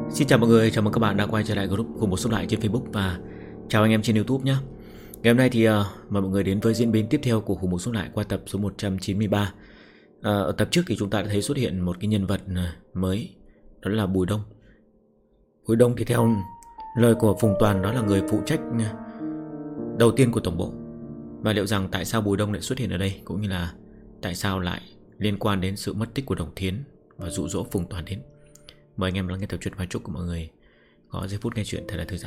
Xin chào mọi người, chào mừng các bạn đã quay trở lại group cùng một số lại trên Facebook và chào anh em trên YouTube nhé. Ngày hôm nay thì mời mọi người đến với diễn biến tiếp theo của Hùng Một Số Lại qua tập số 193. Ở tập trước thì chúng ta đã thấy xuất hiện một cái nhân vật mới, đó là Bùi Đông. Bùi Đông thì theo lời của Phùng Toàn đó là người phụ trách đầu tiên của tổng bộ. Và liệu rằng tại sao Bùi Đông lại xuất hiện ở đây, cũng như là tại sao lại liên quan đến sự mất tích của Đồng Thiến và dụ dỗ Phùng Toàn đến. Mời anh em lắng nghe tập truyện và chúc của mọi người có giây phút nghe chuyện thật là thư giãn.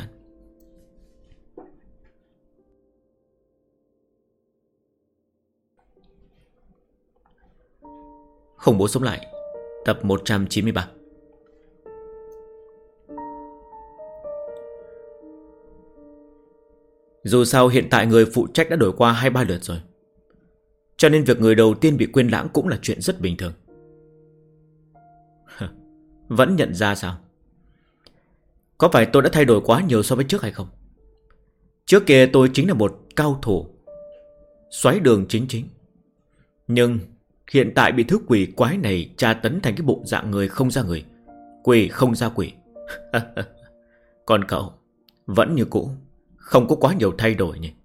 Khủng bố sống lại, tập 193. Dù sao hiện tại người phụ trách đã đổi qua 2-3 lượt rồi, cho nên việc người đầu tiên bị quên lãng cũng là chuyện rất bình thường. Vẫn nhận ra sao? Có phải tôi đã thay đổi quá nhiều so với trước hay không? Trước kia tôi chính là một cao thủ xoáy đường chính. Nhưng hiện tại bị thứ quỷ quái này tra tấn thành cái bộ dạng người không ra người, quỷ không ra quỷ. Còn cậu vẫn như cũ, không có quá nhiều thay đổi nhỉ?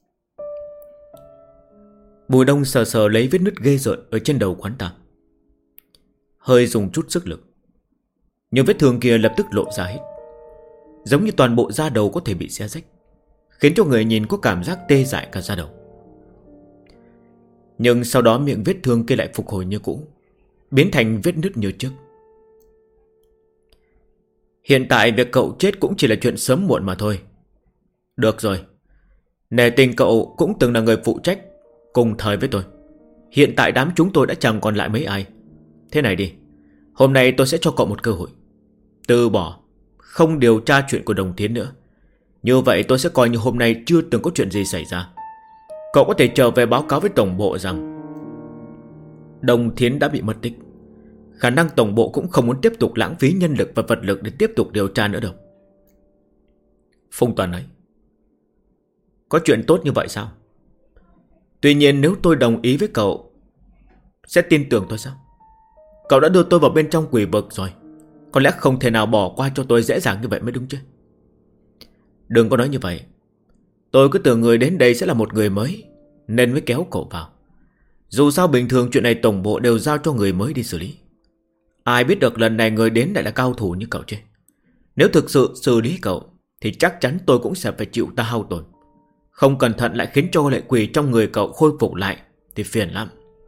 Bùi Đông sờ sờ lấy vết nứt ghê rợn ở trên đầu quán ta, hơi dùng chút sức lực, nhưng vết thương kia lập tức lộ ra hết, giống như toàn bộ da đầu có thể bị xé rách, khiến cho người nhìn có cảm giác tê dại cả da đầu. Nhưng sau đó miệng vết thương kia lại phục hồi như cũ, biến thành vết nứt như trước. Hiện tại việc cậu chết cũng chỉ là chuyện sớm muộn mà thôi. Được rồi, nể tình cậu cũng từng là người phụ trách cùng thời với tôi. Hiện tại đám chúng tôi đã chẳng còn lại mấy ai. Thế này đi, hôm nay tôi sẽ cho cậu một cơ hội. Từ bỏ, không điều tra chuyện của Đồng Thiến nữa. Như vậy tôi sẽ coi như hôm nay chưa từng có chuyện gì xảy ra. Cậu có thể trở về báo cáo với tổng bộ rằng Đồng Thiến đã bị mất tích. Khả năng tổng bộ cũng không muốn tiếp tục lãng phí nhân lực và vật lực để tiếp tục điều tra nữa đâu. Phùng Toàn nói, có chuyện tốt như vậy sao? Tuy nhiên nếu tôi đồng ý với cậu, sẽ tin tưởng tôi sao? Cậu đã đưa tôi vào bên trong quỷ vực rồi, có lẽ không thể nào bỏ qua cho tôi dễ dàng như vậy mới đúng chứ? Đừng có nói như vậy. Tôi cứ tưởng người đến đây sẽ là một người mới, nên mới kéo cậu vào. Dù sao bình thường chuyện này tổng bộ đều giao cho người mới đi xử lý. Ai biết được lần này người đến lại là cao thủ như cậu chứ? Nếu thực sự xử lý cậu thì chắc chắn tôi cũng sẽ phải chịu ta hao tổn. Không cẩn thận lại khiến cho lệ quỷ trong người cậu khôi phục lại thì phiền lắm.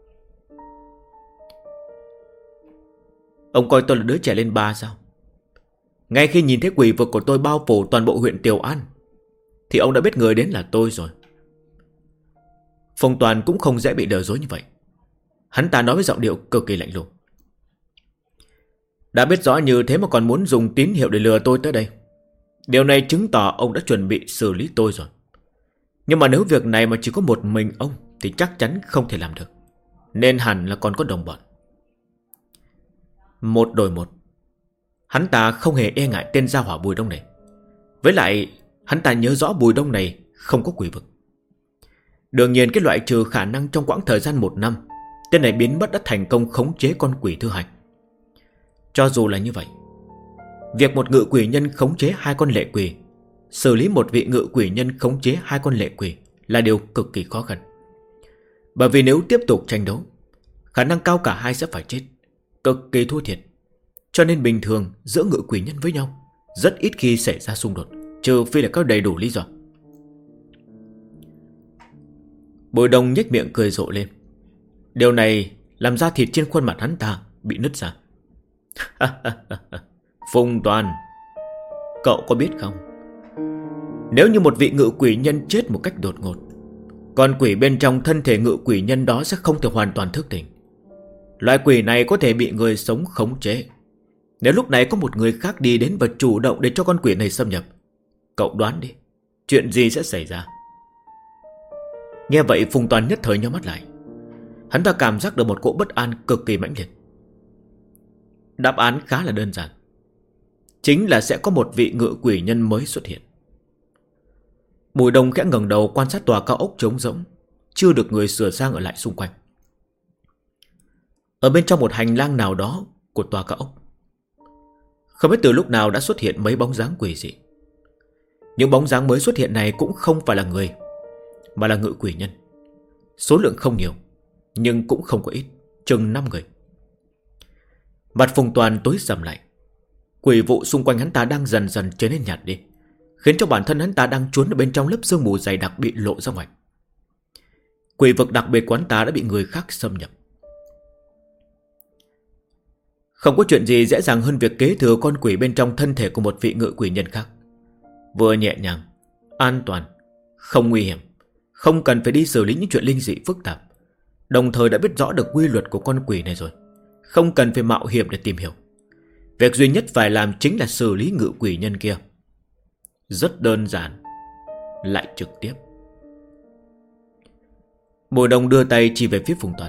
Ông coi tôi là đứa trẻ lên ba sao? Ngay khi nhìn thấy quỷ vực của tôi bao phủ toàn bộ huyện Tiểu An thì ông đã biết người đến là tôi rồi. Phong Toàn cũng không dễ bị lừa dối như vậy. Hắn ta nói với giọng điệu cực kỳ lạnh lùng. Đã biết rõ như thế mà còn muốn dùng tín hiệu để lừa tôi tới đây. Điều này chứng tỏ ông đã chuẩn bị xử lý tôi rồi. Nhưng mà nếu việc này mà chỉ có một mình ông thì chắc chắn không thể làm được, nên hẳn là còn có đồng bọn. Một đổi một. Hắn ta không hề e ngại tên gia hỏa Bùi Đông này. Với lại hắn ta nhớ rõ Bùi Đông này không có quỷ vực. Đương nhiên cái loại trừ khả năng trong quãng thời gian 1 năm tên này biến mất đã thành công khống chế con quỷ thứ hai. Cho dù là như vậy, việc một ngự quỷ nhân khống chế 2 con lệ quỷ, xử lý một vị ngự quỷ nhân khống chế 2 con lệ quỷ là điều cực kỳ khó khăn. Bởi vì nếu tiếp tục tranh đấu, khả năng cao cả hai sẽ phải chết, cực kỳ thua thiệt. Cho nên bình thường giữa ngự quỷ nhân với nhau rất ít khi xảy ra xung đột, trừ phi là có đầy đủ lý do. Bùi Đông nhếch miệng cười rộ lên. Điều này làm da thịt trên khuôn mặt hắn ta bị nứt ra. Phùng Toàn, cậu có biết không, nếu như một vị ngự quỷ nhân chết một cách đột ngột, con quỷ bên trong thân thể ngự quỷ nhân đó sẽ không thể hoàn toàn thức tỉnh. Loại quỷ này có thể bị người sống khống chế. Nếu lúc này có một người khác đi đến và chủ động để cho con quỷ này xâm nhập, cậu đoán đi, chuyện gì sẽ xảy ra? Nghe vậy Phùng Toàn nhất thời nhíu mắt lại. Hắn ta cảm giác được một cỗ bất an cực kỳ mãnh liệt. Đáp án khá là đơn giản, chính là sẽ có một vị ngự quỷ nhân mới xuất hiện. Bùi Đông khẽ ngẩng đầu quan sát tòa cao ốc trống rỗng, chưa được người sửa sang ở lại xung quanh. Ở bên trong một hành lang nào đó của tòa cao ốc, Không biết từ lúc nào đã xuất hiện mấy bóng dáng quỷ dị. Những bóng dáng mới xuất hiện này cũng không phải là người, mà là ngự quỷ nhân. Số lượng không nhiều, nhưng cũng không có ít, chừng 5 người. Mặt Phùng Toàn tối sầm lại. Quỷ vụ xung quanh hắn ta đang dần dần trở nên nhạt đi, khiến cho bản thân hắn ta đang trốn ở bên trong lớp sương mù dày đặc bị lộ ra ngoài. Quỷ vực đặc biệt của hắn ta đã bị người khác xâm nhập. Không có chuyện gì dễ dàng hơn việc kế thừa con quỷ bên trong thân thể của một vị ngự quỷ nhân khác. Vừa nhẹ nhàng, an toàn, không nguy hiểm, không cần phải đi xử lý những chuyện linh dị phức tạp. Đồng thời đã biết rõ được quy luật của con quỷ này rồi, không cần phải mạo hiểm để tìm hiểu. Việc duy nhất phải làm chính là xử lý ngự quỷ nhân kia. Rất đơn giản, lại trực tiếp. Bùi Đông đưa tay chỉ về phía Phùng Toàn.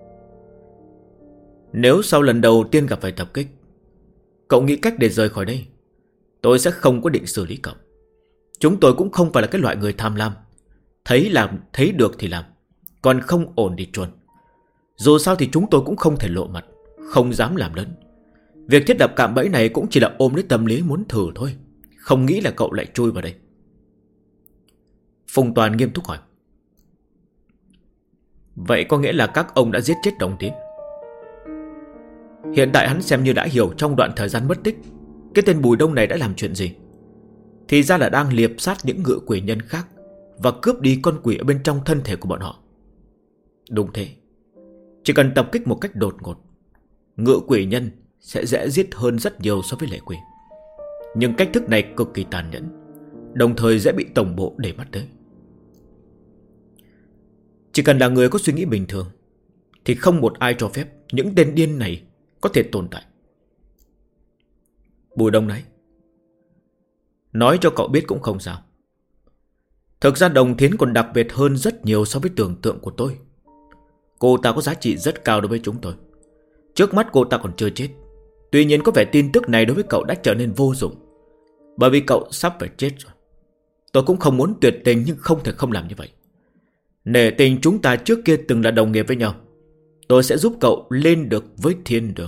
Nếu sau lần đầu tiên gặp phải tập kích, cậu nghĩ cách để rời khỏi đây, tôi sẽ không có định xử lý cậu. Chúng tôi cũng không phải là cái loại người tham lam, thấy làm, thấy được thì làm, còn không ổn thì chuồn. Dù sao thì chúng tôi cũng không thể lộ mặt, không dám làm lớn. Việc thiết lập cạm bẫy này cũng chỉ là ôm lấy tâm lý muốn thử thôi, không nghĩ là cậu lại chui vào đây. Phùng Toàn nghiêm túc hỏi. Vậy có nghĩa là các ông đã giết chết Đồng Tiến? Hiện tại hắn xem như đã hiểu trong đoạn thời gian mất tích, cái tên Bùi Đông này đã làm chuyện gì. Thì ra là đang liệp sát những ngự quỷ nhân khác và cướp đi con quỷ ở bên trong thân thể của bọn họ. Đúng thế, chỉ cần tập kích một cách đột ngột, ngự quỷ nhân sẽ dễ giết hơn rất nhiều so với lệ quỷ. Nhưng cách thức này cực kỳ tàn nhẫn, đồng thời dễ bị tổng bộ để mắt tới. Chỉ cần là người có suy nghĩ bình thường thì không một ai cho phép những tên điên này có thể tồn tại. Bùi Đông nói cho cậu biết cũng không sao. Thực ra Đồng Thiến còn đặc biệt hơn rất nhiều so với tưởng tượng của tôi. Cô ta có giá trị rất cao đối với chúng tôi. Trước mắt cô ta còn chưa chết. Tuy nhiên có vẻ tin tức này đối với cậu đã trở nên vô dụng, bởi vì cậu sắp phải chết rồi. Tôi cũng không muốn tuyệt tình, nhưng không thể không làm như vậy. Nể tình chúng ta trước kia từng là đồng nghiệp với nhau, tôi sẽ giúp cậu lên được với thiên đường.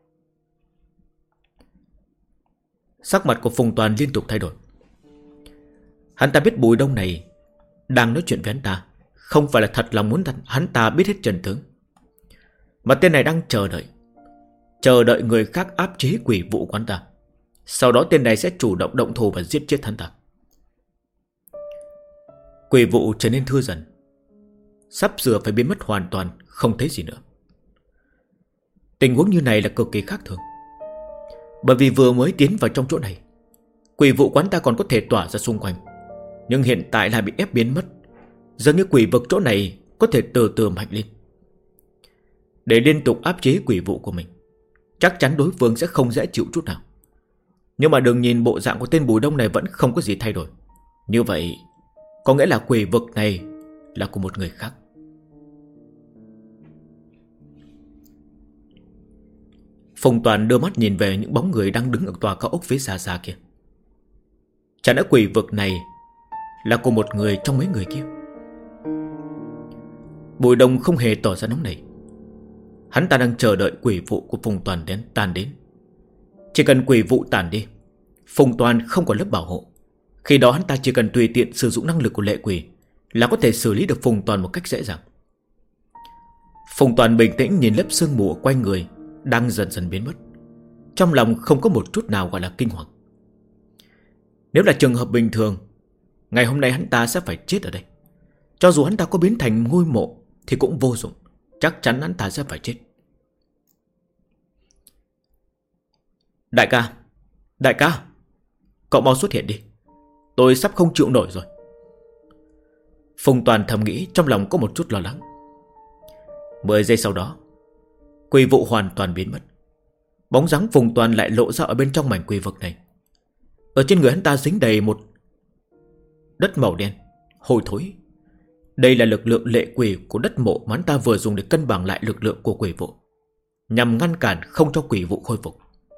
Sắc mặt của Phùng Toàn liên tục thay đổi. Hắn ta biết Bùi Đông này đang nói chuyện với hắn ta không phải là thật lòng muốn hắn ta biết hết chân tướng, mà tên này đang chờ đợi người khác áp chế quỷ vụ của hắn ta. Sau đó tên này sẽ chủ động động thủ và giết chết hắn ta. Quỷ vụ trở nên thưa dần, sắp sửa phải biến mất hoàn toàn, không thấy gì nữa. Tình huống như này là cực kỳ khác thường, bởi vì vừa mới tiến vào trong chỗ này, quỷ vụ quán ta còn có thể tỏa ra xung quanh, nhưng hiện tại lại bị ép biến mất. Dường như quỷ vực chỗ này có thể từ từ mạnh lên. Để liên tục áp chế quỷ vụ của mình, chắc chắn đối phương sẽ không dễ chịu chút nào. Nhưng mà đừng nhìn bộ dạng của tên Bùi Đông này vẫn không có gì thay đổi. Như vậy có nghĩa là quỷ vực này là của một người khác. Phùng Toàn đưa mắt nhìn về những bóng người đang đứng ở tòa cao ốc phía xa xa kia. Chẳng lẽ quỷ vực này là của một người trong mấy người kia? Bùi Đông không hề tỏ ra nóng nảy. Hắn ta đang chờ đợi quỷ vụ của Phùng Toàn tan đến. Chỉ cần quỷ vụ tàn đi, Phùng Toàn không còn lớp bảo hộ. Khi đó hắn ta chỉ cần tùy tiện sử dụng năng lực của lệ quỷ là có thể xử lý được Phùng Toàn một cách dễ dàng. Phùng Toàn bình tĩnh nhìn lớp sương mù quanh người đang dần dần biến mất, trong lòng không có một chút nào gọi là kinh hoàng. Nếu là trường hợp bình thường, ngày hôm nay hắn ta sẽ phải chết ở đây. Cho dù hắn ta có biến thành ngôi mộ thì cũng vô dụng, chắc chắn hắn ta sẽ phải chết. Đại ca, cậu mau xuất hiện đi, tôi sắp không chịu nổi rồi. Phùng Toàn thầm nghĩ, trong lòng có một chút lo lắng. 10 giây sau đó, quỷ vụ hoàn toàn biến mất. Bóng dáng Phùng Toàn lại lộ ra ở bên trong mảnh quỷ vực này. Ở trên người hắn ta dính đầy một đất màu đen, hôi thối. Đây là lực lượng lệ quỷ của đất mộ mà hắn ta vừa dùng để cân bằng lại lực lượng của quỷ vụ, nhằm ngăn cản không cho quỷ vụ khôi phục.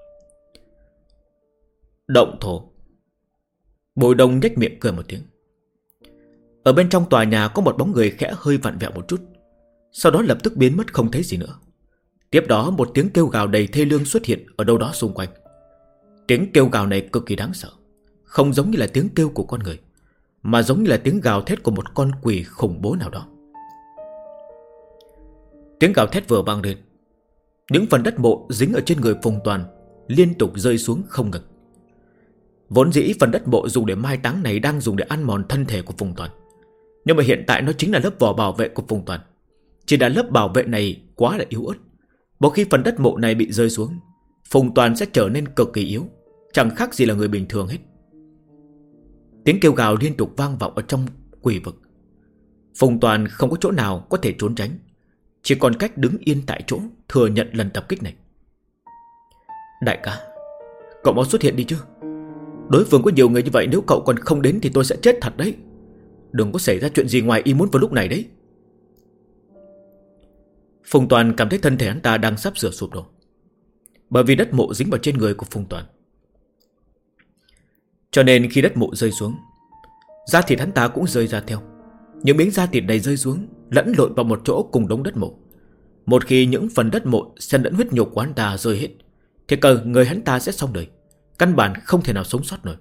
Động thổ. Bùi Đông nhếch miệng cười một tiếng. Ở bên trong tòa nhà có một bóng người khẽ hơi vặn vẹo một chút, sau đó lập tức biến mất không thấy gì nữa. Tiếp đó một tiếng kêu gào đầy thê lương xuất hiện ở đâu đó xung quanh. Tiếng kêu gào này cực kỳ đáng sợ, không giống như là tiếng kêu của con người, mà giống như là tiếng gào thét của một con quỷ khủng bố nào đó. Tiếng gào thét vừa vang lên, những phần đất mộ dính ở trên người Phùng Toàn liên tục rơi xuống không ngừng. Vốn dĩ phần đất mộ dùng để mai táng này đang dùng để ăn mòn thân thể của Phùng Toàn, nhưng mà hiện tại nó chính là lớp vỏ bảo vệ của Phùng Toàn. Chỉ là lớp bảo vệ này quá là yếu ớt. Một khi phần đất mộ này bị rơi xuống, Phùng Toàn sẽ trở nên cực kỳ yếu, chẳng khác gì là người bình thường hết. Tiếng kêu gào liên tục vang vọng ở trong quỷ vực. Phùng Toàn không có chỗ nào có thể trốn tránh, chỉ còn cách đứng yên tại chỗ thừa nhận lần tập kích này. Đại ca, cậu mau xuất hiện đi chứ. Đối phương có nhiều người như vậy, nếu cậu còn không đến thì tôi sẽ chết thật đấy. Đừng có xảy ra chuyện gì ngoài ý muốn vào lúc này đấy. Phùng Toàn cảm thấy thân thể hắn ta đang sắp sửa sụp đổ, bởi vì đất mộ dính vào trên người của Phùng Toàn. Cho nên khi đất mộ rơi xuống, da thịt hắn ta cũng rơi ra theo. Những miếng da thịt này rơi xuống, lẫn lộn vào một chỗ cùng đống đất mộ. Một khi những phần đất mộ xen lẫn huyết nhục của hắn ta rơi hết, thì cờ người hắn ta sẽ xong đời, căn bản không thể nào sống sót nổi.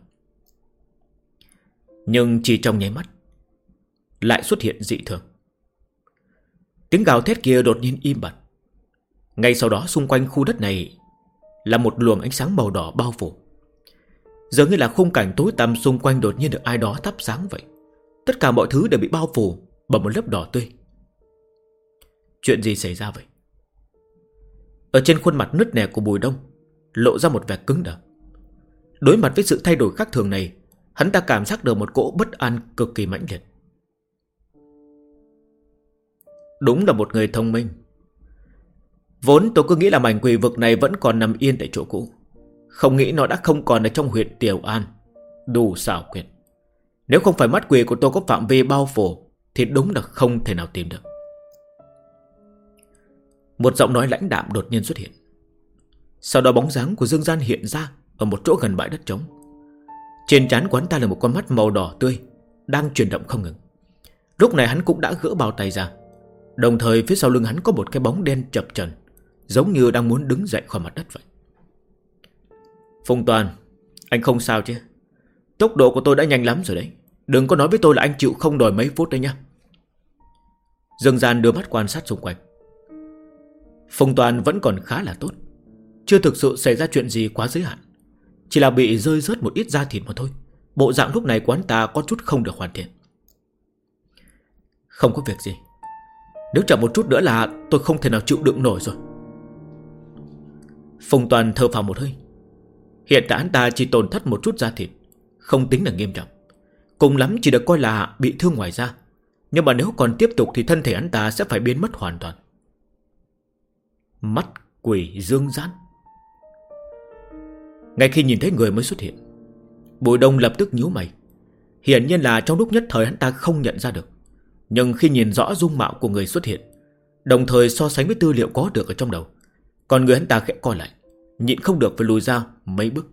Nhưng chỉ trong nháy mắt, lại xuất hiện dị thường. Tiếng gào thét kia đột nhiên im bặt. Ngay sau đó xung quanh khu đất này là một luồng ánh sáng màu đỏ bao phủ. Dường như là khung cảnh tối tăm xung quanh đột nhiên được ai đó thắp sáng vậy. Tất cả mọi thứ đều bị bao phủ bởi một lớp đỏ tươi. Chuyện gì xảy ra vậy? Ở trên khuôn mặt nứt nẻ của Bùi Đông lộ ra một vẻ cứng đờ. Đối mặt với sự thay đổi khác thường này, hắn ta cảm giác được một cỗ bất an cực kỳ mãnh liệt. Đúng là một người thông minh. Vốn tôi cứ nghĩ là mảnh quỷ vực này vẫn còn nằm yên tại chỗ cũ, không nghĩ nó đã không còn ở trong huyện Tiểu An. Đủ xảo quyệt. Nếu không phải mắt quỷ của tôi có phạm vi bao phủ thì đúng là không thể nào tìm được. Một giọng nói lãnh đạm đột nhiên xuất hiện. Sau đó bóng dáng của Dương Gian hiện ra ở một chỗ gần bãi đất trống. Trên trán của hắn ta là một con mắt màu đỏ tươi đang chuyển động không ngừng. Lúc này hắn cũng đã gỡ bao tay ra, đồng thời phía sau lưng hắn có một cái bóng đen chập chờn, giống như đang muốn đứng dậy khỏi mặt đất vậy. Phùng Toàn, anh không sao chứ? Tốc độ của tôi đã nhanh lắm rồi đấy. Đừng có nói với tôi là anh chịu không đòi mấy phút đấy nhá. Dương Gian đưa mắt quan sát xung quanh. Phùng Toàn vẫn còn khá là tốt, chưa thực sự xảy ra chuyện gì quá giới hạn, chỉ là bị rơi rớt một ít da thịt mà thôi. Bộ dạng lúc này của hắn ta có chút không được hoàn thiện. Không có việc gì. Nếu chậm một chút nữa là tôi không thể nào chịu đựng nổi rồi. Phùng Toàn thở phào một hơi. Hiện tại hắn ta chỉ tổn thất một chút da thịt, không tính là nghiêm trọng, cùng lắm chỉ được coi là bị thương ngoài da. Nhưng mà nếu còn tiếp tục thì thân thể hắn ta sẽ phải biến mất hoàn toàn. Mắt quỷ Dương Gian. Ngay khi nhìn thấy người mới xuất hiện, Bùi Đông lập tức nhíu mày. Hiển nhiên là trong lúc nhất thời hắn ta không nhận ra được, nhưng khi nhìn rõ dung mạo của người xuất hiện, đồng thời so sánh với tư liệu có được ở trong đầu, còn người hắn ta khẽ co lại, nhịn không được phải lùi ra mấy bước.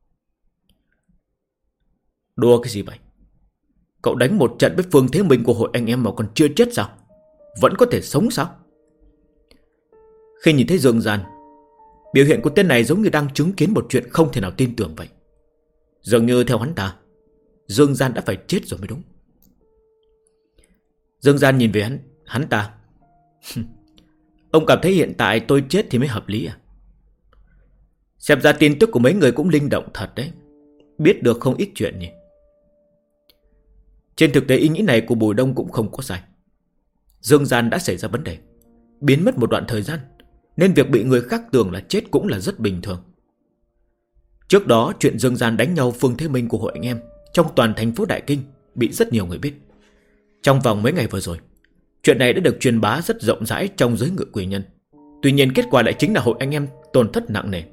Đùa cái gì vậy? Cậu đánh một trận với Phương Thế Minh của hội anh em mà còn chưa chết sao? Vẫn có thể sống sao? Khi nhìn thấy Dương Gian, biểu hiện của tên này giống như đang chứng kiến một chuyện không thể nào tin tưởng vậy. Dường như theo hắn ta, Dương Gian đã phải chết rồi mới đúng. Dương Gian nhìn về hắn ta. Ông cảm thấy hiện tại tôi chết thì mới hợp lý à? Xem ra tin tức của mấy người cũng linh động thật đấy, biết được không ít chuyện nhỉ. Trên thực tế ý nghĩ này của Bùi Đông cũng không có sai. Dương Gian đã xảy ra vấn đề, biến mất một đoạn thời gian, nên việc bị người khác tưởng là chết cũng là rất bình thường. Trước đó chuyện Dương Gian đánh nhau Phương Thế Minh của hội anh em trong toàn thành phố Đại Kinh bị rất nhiều người biết. Trong vòng mấy ngày vừa rồi, chuyện này đã được truyền bá rất rộng rãi trong giới ngự quỷ nhân. Tuy nhiên kết quả lại chính là hội anh em tổn thất nặng nề.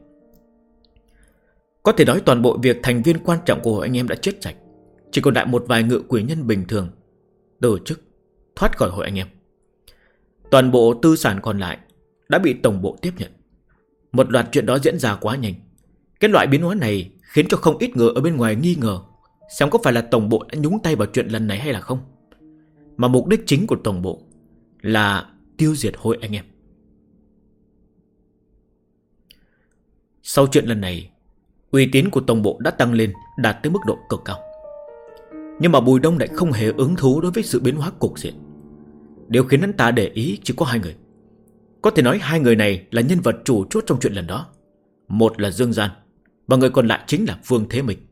Có thể nói toàn bộ việc thành viên quan trọng của hội anh em đã chết sạch, chỉ còn lại một vài ngự quỷ nhân bình thường từ chức thoát khỏi hội anh em. Toàn bộ tư sản còn lại đã bị tổng bộ tiếp nhận. Một loạt chuyện đó diễn ra quá nhanh. Cái loại biến hóa này khiến cho không ít người ở bên ngoài nghi ngờ xem có phải là tổng bộ đã nhúng tay vào chuyện lần này hay là không. Mà mục đích chính của tổng bộ là tiêu diệt hội anh em. Sau chuyện lần này, Uy tín của tổng bộ đã tăng lên, đạt tới mức độ cực cao. Nhưng mà Bùi Đông lại không hề hứng thú đối với sự biến hóa cục diện. Điều khiến hắn ta để ý chỉ có hai người. Có thể nói hai người này là nhân vật chủ chốt trong chuyện lần đó. Một là Dương Gian, và người còn lại chính là Phương Thế Minh.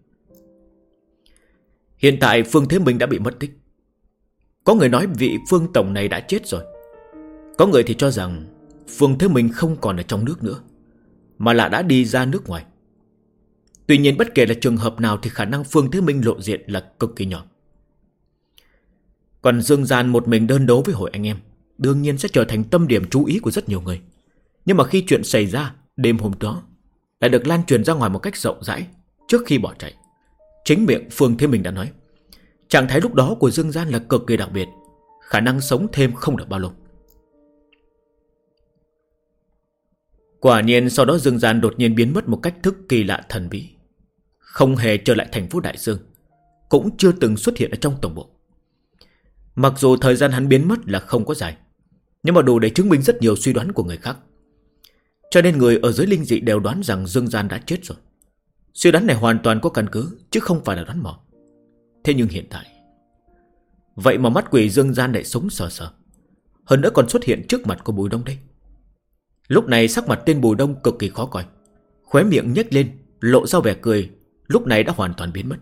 Hiện tại Phương Thế Minh đã bị mất tích. Có người nói vị Phương Tổng này đã chết rồi. Có người thì cho rằng Phương Thế Minh không còn ở trong nước nữa, mà là đã đi ra nước ngoài. Tuy nhiên bất kể là trường hợp nào thì khả năng Phương Thế Minh lộ diện là cực kỳ nhỏ. Còn Dương Gian một mình đơn đấu với hội anh em, đương nhiên sẽ trở thành tâm điểm chú ý của rất nhiều người. Nhưng mà khi chuyện xảy ra đêm hôm đó lại được lan truyền ra ngoài một cách rộng rãi trước khi bỏ chạy. Chính miệng Phương Thế Minh đã nói, trạng thái lúc đó của Dương Gian là cực kỳ đặc biệt, khả năng sống thêm không được bao lâu. Quả nhiên sau đó Dương Gian đột nhiên biến mất một cách thức kỳ lạ thần bí, không hề trở lại thành phố Đại Dương, cũng chưa từng xuất hiện ở trong tổng bộ. Mặc dù thời gian hắn biến mất là không có dài, nhưng mà đủ để chứng minh rất nhiều suy đoán của người khác. Cho nên người ở giới linh dị đều đoán rằng Dương Gian đã chết rồi. Suy đoán này hoàn toàn có căn cứ, chứ không phải là đoán mò. Thế nhưng hiện tại, vậy mà mắt quỷ Dương Gian lại sống sờ sờ, hơn nữa còn xuất hiện trước mặt của Bùi Đông đây. Lúc này sắc mặt tên Bùi Đông cực kỳ khó coi, khóe miệng nhếch lên lộ ra vẻ cười, lúc này đã hoàn toàn biến mất.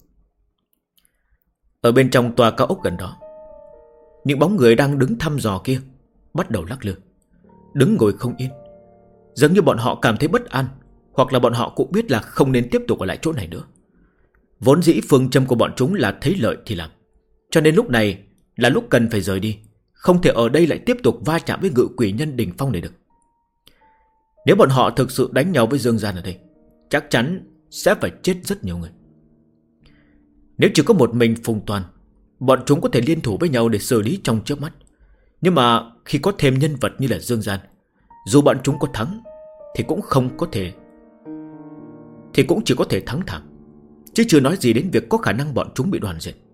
Ở bên trong tòa cao ốc gần đó, những bóng người đang đứng thăm dò kia bắt đầu lắc lư, đứng ngồi không yên, giống như bọn họ cảm thấy bất an, hoặc là bọn họ cũng biết là không nên tiếp tục ở lại chỗ này nữa. Vốn dĩ phương châm của bọn chúng là thấy lợi thì làm, cho nên lúc này là lúc cần phải rời đi, không thể ở đây lại tiếp tục va chạm với ngự quỷ nhân đỉnh phong này được. Nếu bọn họ thực sự đánh nhau với Dương Gian ở đây, chắc chắn sẽ phải chết rất nhiều người. Nếu chỉ có một mình Phùng Toàn, bọn chúng có thể liên thủ với nhau để xử lý trong chớp mắt. Nhưng mà khi có thêm nhân vật như là Dương Gian, dù bọn chúng có thắng thì cũng không có thể, thì cũng chỉ có thể thắng thảm, chứ chưa nói gì đến việc có khả năng bọn chúng bị đoàn diệt.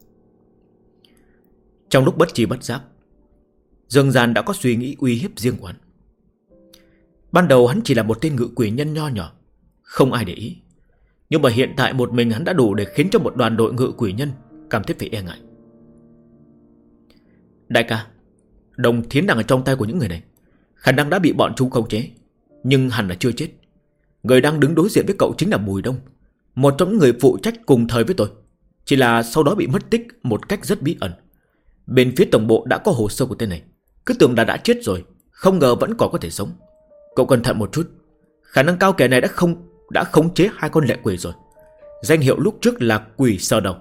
Trong lúc bất tri bất giác, Dương Gian đã có suy nghĩ uy hiếp riêng của hắn. Ban đầu hắn chỉ là một tên ngự quỷ nhân nho nhỏ, không ai để ý. Nhưng mà hiện tại một mình hắn đã đủ để khiến cho một đoàn đội ngự quỷ nhân cảm thấy phải e ngại. Đại ca, Đồng Thiến đang ở trong tay của những người này, khả năng đã bị bọn chúng khống chế, nhưng hẳn là chưa chết. Người đang đứng đối diện với cậu chính là Bùi Đông, một trong những người phụ trách cùng thời với tôi, chỉ là sau đó bị mất tích một cách rất bí ẩn. Bên phía tổng bộ đã có hồ sơ của tên này, cứ tưởng là đã chết rồi, không ngờ vẫn còn có thể sống. Cậu cẩn thận một chút, khả năng cao kẻ này đã khống chế hai con lệ quỷ rồi. Danh hiệu lúc trước là Quỷ Sờ Đầu.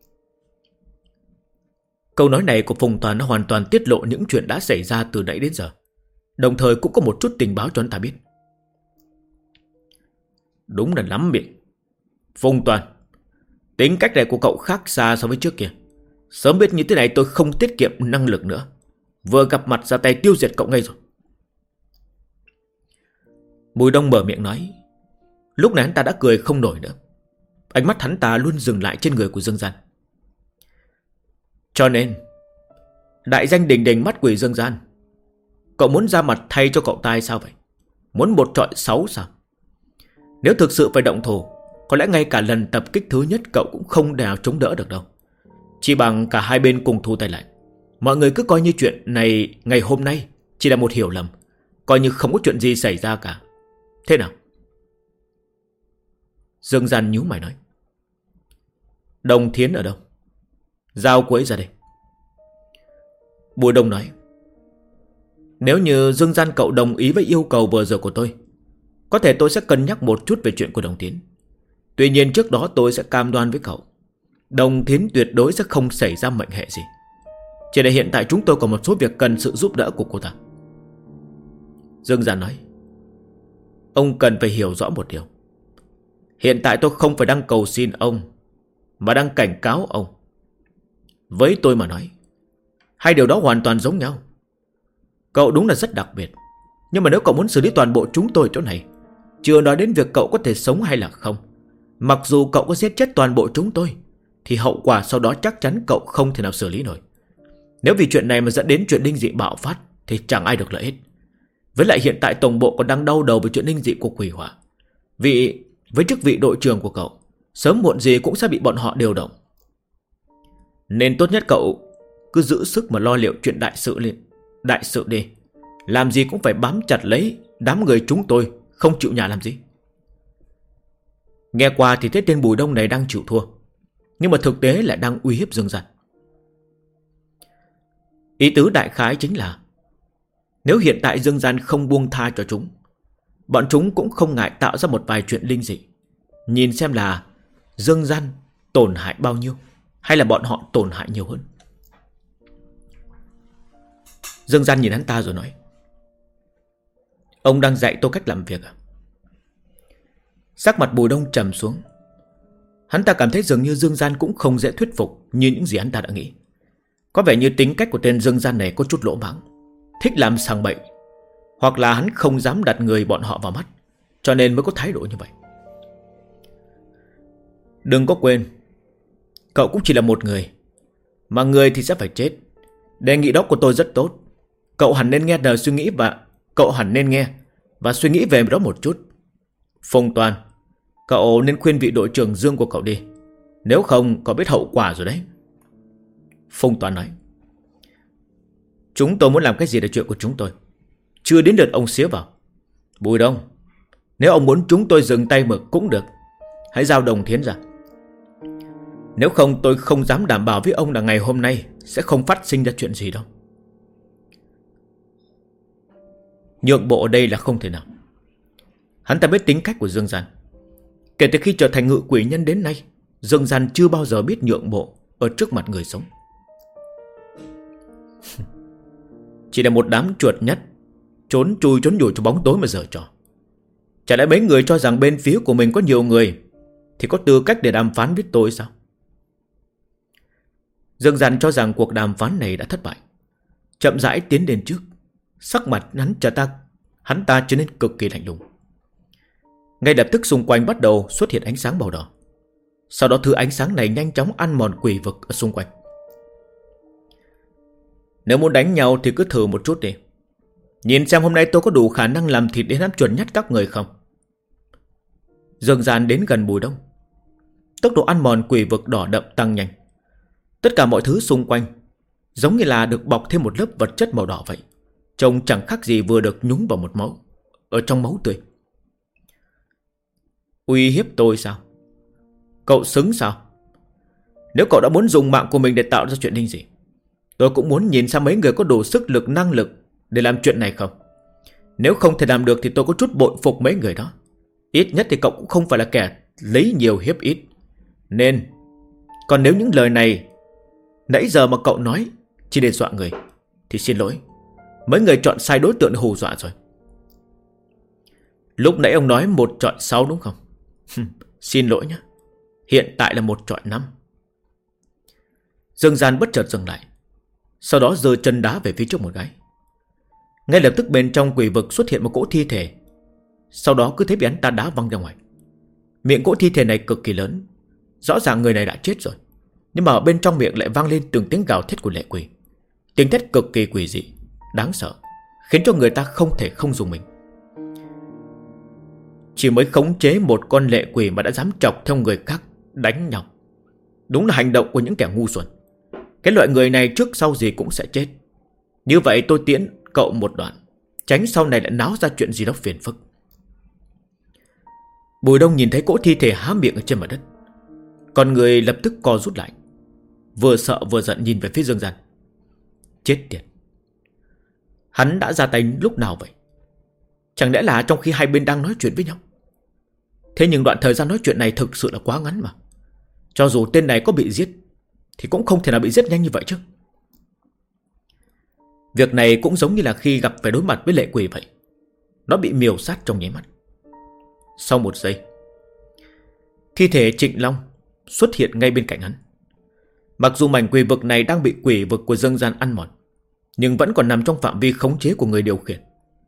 Câu nói này của Phùng Toàn nó hoàn toàn tiết lộ những chuyện đã xảy ra từ nãy đến giờ, đồng thời cũng có một chút tình báo cho anh ta biết. Đúng là lắm miệng. Phùng Toàn, tính cách này của cậu khác xa so với trước kia. Sớm biết như thế này tôi không tiết kiệm năng lực nữa, vừa gặp mặt ra tay tiêu diệt cậu ngay rồi. Bùi Đông mở miệng nói. Lúc này hắn ta đã cười không nổi nữa. Ánh mắt hắn ta luôn dừng lại trên người của Dương Gian. Cho nên đại danh đỉnh đỉnh mắt quỷ Dương Gian, cậu muốn ra mặt thay cho cậu ta sao vậy? Muốn một trọi 6 sao? Nếu thực sự phải động thủ, có lẽ ngay cả lần tập kích thứ nhất cậu cũng không nào chống đỡ được đâu. Chỉ bằng cả hai bên cùng thu tay lại. Mọi người cứ coi như chuyện này ngày hôm nay chỉ là một hiểu lầm, coi như không có chuyện gì xảy ra cả. Thế nào? Dương Gian nhíu mày nói. Đồng Thiến ở đâu? Giao cô ấy ra đây. Bùi Đông nói. Nếu như Dương Gian cậu đồng ý với yêu cầu vừa rồi của tôi, có thể tôi sẽ cân nhắc một chút về chuyện của Đồng Thiến. Tuy nhiên trước đó tôi sẽ cam đoan với cậu, Đồng Thiến tuyệt đối sẽ không xảy ra mệnh hệ gì. Chỉ là hiện tại chúng tôi có một số việc cần sự giúp đỡ của cô ta. Dương Gian nói. Ông cần phải hiểu rõ một điều. Hiện tại tôi không phải đang cầu xin ông, mà đang cảnh cáo ông. Với tôi mà nói, hai điều đó hoàn toàn giống nhau. Cậu đúng là rất đặc biệt, nhưng mà nếu cậu muốn xử lý toàn bộ chúng tôi ở chỗ này, chưa nói đến việc cậu có thể sống hay là không, mặc dù cậu có giết chết toàn bộ chúng tôi, thì hậu quả sau đó chắc chắn cậu không thể nào xử lý nổi. Nếu vì chuyện này mà dẫn đến chuyện linh dị bạo phát, thì chẳng ai được lợi hết. Với lại hiện tại tổng bộ còn đang đau đầu với chuyện linh dị của quỷ hỏa. Vì Với chức vị đội trưởng của cậu, sớm muộn gì cũng sẽ bị bọn họ điều động. Nên tốt nhất cậu cứ giữ sức mà lo liệu chuyện đại sự đi. Làm gì cũng phải bám chặt lấy đám người chúng tôi, không chịu nhả làm gì. Nghe qua thì thấy tên Bùi Đông này đang chịu thua, nhưng mà thực tế lại đang uy hiếp Dương Gian. Ý tứ đại khái chính là nếu hiện tại Dương Gian không buông tha cho chúng, bọn chúng cũng không ngại tạo ra một vài chuyện linh dị, nhìn xem là Dương Gian tổn hại bao nhiêu, hay là bọn họ tổn hại nhiều hơn. Dương Gian nhìn hắn ta rồi nói: ông đang dạy tôi cách làm việc à? Sắc mặt Bùi Đông trầm xuống. Hắn ta cảm thấy dường như Dương Gian cũng không dễ thuyết phục như những gì hắn ta đã nghĩ. Có vẻ như tính cách của tên Dương Gian này có chút lỗ mãng, thích làm sằng bậy, hoặc là hắn không dám đặt người bọn họ vào mắt, cho nên mới có thái độ như vậy. Đừng có quên, cậu cũng chỉ là một người, mà người thì sẽ phải chết. Đề nghị đó của tôi rất tốt. Cậu hẳn nên nghe suy nghĩ và suy nghĩ về đó một chút. Phùng Toàn, cậu nên khuyên vị đội trưởng Dương của cậu đi, nếu không cậu biết hậu quả rồi đấy. Phùng Toàn nói: chúng tôi muốn làm cái gì là chuyện của chúng tôi, chưa đến lượt ông xía vào. Bùi Đông, nếu ông muốn chúng tôi dừng tay mực cũng được, hãy giao Đồng Thiến ra. Nếu không tôi không dám đảm bảo với ông là ngày hôm nay sẽ không phát sinh ra chuyện gì đâu. Nhượng bộ ở đây là không thể nào. Hắn ta biết tính cách của Dương Gian. Kể từ khi trở thành ngự quỷ nhân đến nay, Dương Gian chưa bao giờ biết nhượng bộ ở trước mặt người sống. Chỉ là một đám chuột nhất, trốn chui trốn nhủi trong bóng tối mà giở trò. Chả lẽ mấy người cho rằng bên phía của mình có nhiều người thì có tư cách để đàm phán với tôi sao? Dương Gian cho rằng cuộc đàm phán này đã thất bại, chậm rãi tiến đến trước. Sắc mặt hắn ta trở nên cực kỳ lạnh lùng. Ngay lập tức xung quanh bắt đầu xuất hiện ánh sáng màu đỏ. Sau đó thứ ánh sáng này nhanh chóng ăn mòn quỷ vực ở xung quanh. Nếu muốn đánh nhau thì cứ thử một chút đi, nhìn xem hôm nay tôi có đủ khả năng làm thịt đến đám chuẩn nhất các người không. Dương Gian đến gần Bùi Đông. Tốc độ ăn mòn quỷ vực đỏ đậm tăng nhanh. Tất cả mọi thứ xung quanh giống như là được bọc thêm một lớp vật chất màu đỏ vậy, trông chẳng khác gì vừa được nhúng vào một máu ở trong máu tươi. Uy hiếp tôi sao? Cậu xứng sao? Nếu cậu đã muốn dùng mạng của mình để tạo ra chuyện linh dị, tôi cũng muốn nhìn xem mấy người có đủ sức lực năng lực để làm chuyện này không. Nếu không thể làm được thì tôi có chút bội phục mấy người đó. Ít nhất thì cậu cũng không phải là kẻ lấy nhiều hiếp ít. Nên còn nếu những lời này nãy giờ mà cậu nói chỉ để dọa người thì xin lỗi, mấy người chọn sai đối tượng hù dọa rồi. Lúc nãy ông nói 1 chọn 6 đúng không? Xin lỗi nhé, hiện tại là 1 chọn 5. Dương Gian bất chợt dừng lại, sau đó giơ chân đá về phía trước một cái. Ngay lập tức bên trong quỷ vực xuất hiện một cỗ thi thể. Sau đó cứ thế bị hắn ta đá văng ra ngoài. Miệng cỗ thi thể này cực kỳ lớn, rõ ràng người này đã chết rồi, nhưng mà ở bên trong miệng lại vang lên từng tiếng gào thét của lệ quỷ. Tiếng thét cực kỳ quỷ dị, đáng sợ, khiến cho người ta không thể không dùng mình. Chỉ mới khống chế một con lệ quỷ mà đã dám chọc theo người khác đánh nhau, đúng là hành động của những kẻ ngu xuẩn. Cái loại người này trước sau gì cũng sẽ chết. Như vậy tôi tiễn cậu một đoạn, tránh sau này lại náo ra chuyện gì đó phiền phức. Bùi Đông nhìn thấy cỗ thi thể há miệng ở trên mặt đất, con người lập tức co rút lại, vừa sợ vừa giận nhìn về phía Dương Gian. Chết tiệt, hắn đã ra tay lúc nào vậy? Chẳng lẽ là trong khi hai bên đang nói chuyện với nhau? Thế nhưng đoạn thời gian nói chuyện này thực sự là quá ngắn mà. Cho dù tên này có bị giết thì cũng không thể nào bị giết nhanh như vậy chứ. Việc này cũng giống như là khi gặp phải đối mặt với lệ quỷ vậy. Nó bị miểu sát trong nháy mắt. Sau 1 giây, thi thể Trịnh Long xuất hiện ngay bên cạnh hắn. Mặc dù mảnh quỷ vực này đang bị quỷ vực của Dương Gian ăn mòn, nhưng vẫn còn nằm trong phạm vi khống chế của người điều khiển.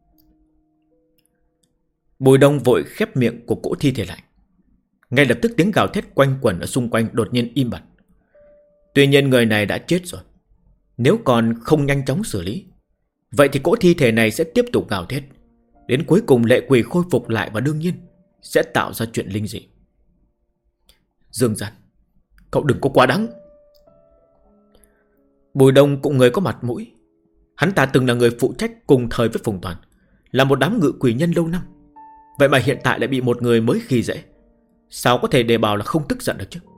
Bùi Đông vội khép miệng của cỗ thi thể lại. Ngay lập tức tiếng gào thét quanh quẩn ở xung quanh đột nhiên im bặt. Tuy nhiên người này đã chết rồi, nếu còn không nhanh chóng xử lý, vậy thì cỗ thi thể này sẽ tiếp tục gào thét, đến cuối cùng lệ quỷ khôi phục lại. Và đương nhiên sẽ tạo ra chuyện linh dị. Dương Gian, cậu đừng có quá đáng. Bùi Đông cũng người có mặt mũi. Hắn ta từng là người phụ trách cùng thời với Phùng Toàn, là một đám ngự quỷ nhân lâu năm. Vậy mà hiện tại lại bị một người mới khi dễ, sao có thể để bảo là không tức giận được chứ?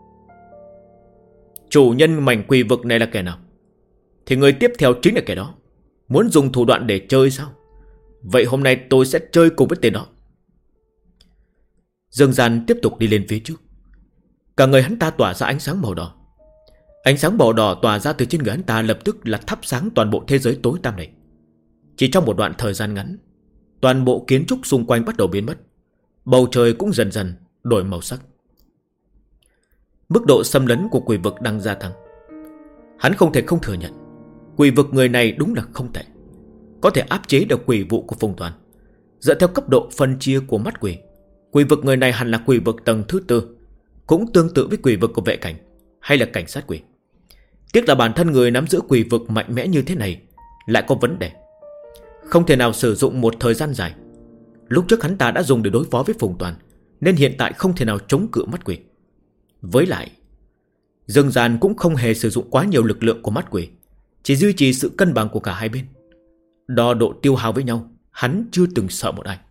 Chủ nhân mảnh quỷ vực này là kẻ nào, thì người tiếp theo chính là kẻ đó. Muốn dùng thủ đoạn để chơi sao? Vậy hôm nay tôi sẽ chơi cùng với tên đó. Dương Gian tiếp tục đi lên phía trước. Cả người hắn ta tỏa ra ánh sáng màu đỏ. Ánh sáng màu đỏ tỏa ra từ trên người hắn ta lập tức là thắp sáng toàn bộ thế giới tối tăm này. Chỉ trong một đoạn thời gian ngắn, toàn bộ kiến trúc xung quanh bắt đầu biến mất. Bầu trời cũng dần dần đổi màu sắc. Mức độ xâm lấn của quỷ vực đang gia tăng. Hắn không thể không thừa nhận, quỷ vực người này đúng là không tệ, có thể áp chế được quỷ vụ của Phùng Toàn. Dựa theo cấp độ phân chia của mắt quỷ, quỷ vực người này hẳn là quỷ vực tầng thứ 4, cũng tương tự với quỷ vực của vệ cảnh hay là cảnh sát quỷ. Tiếc là bản thân người nắm giữ quỷ vực mạnh mẽ như thế này lại có vấn đề, không thể nào sử dụng một thời gian dài. Lúc trước hắn ta đã dùng để đối phó với Phùng Toàn, nên hiện tại không thể nào chống cự mắt quỷ. Với lại Dương Gian cũng không hề sử dụng quá nhiều lực lượng của mắt quỷ, chỉ duy trì sự cân bằng của cả hai bên. Đo độ tiêu hao với nhau, hắn chưa từng sợ một ai.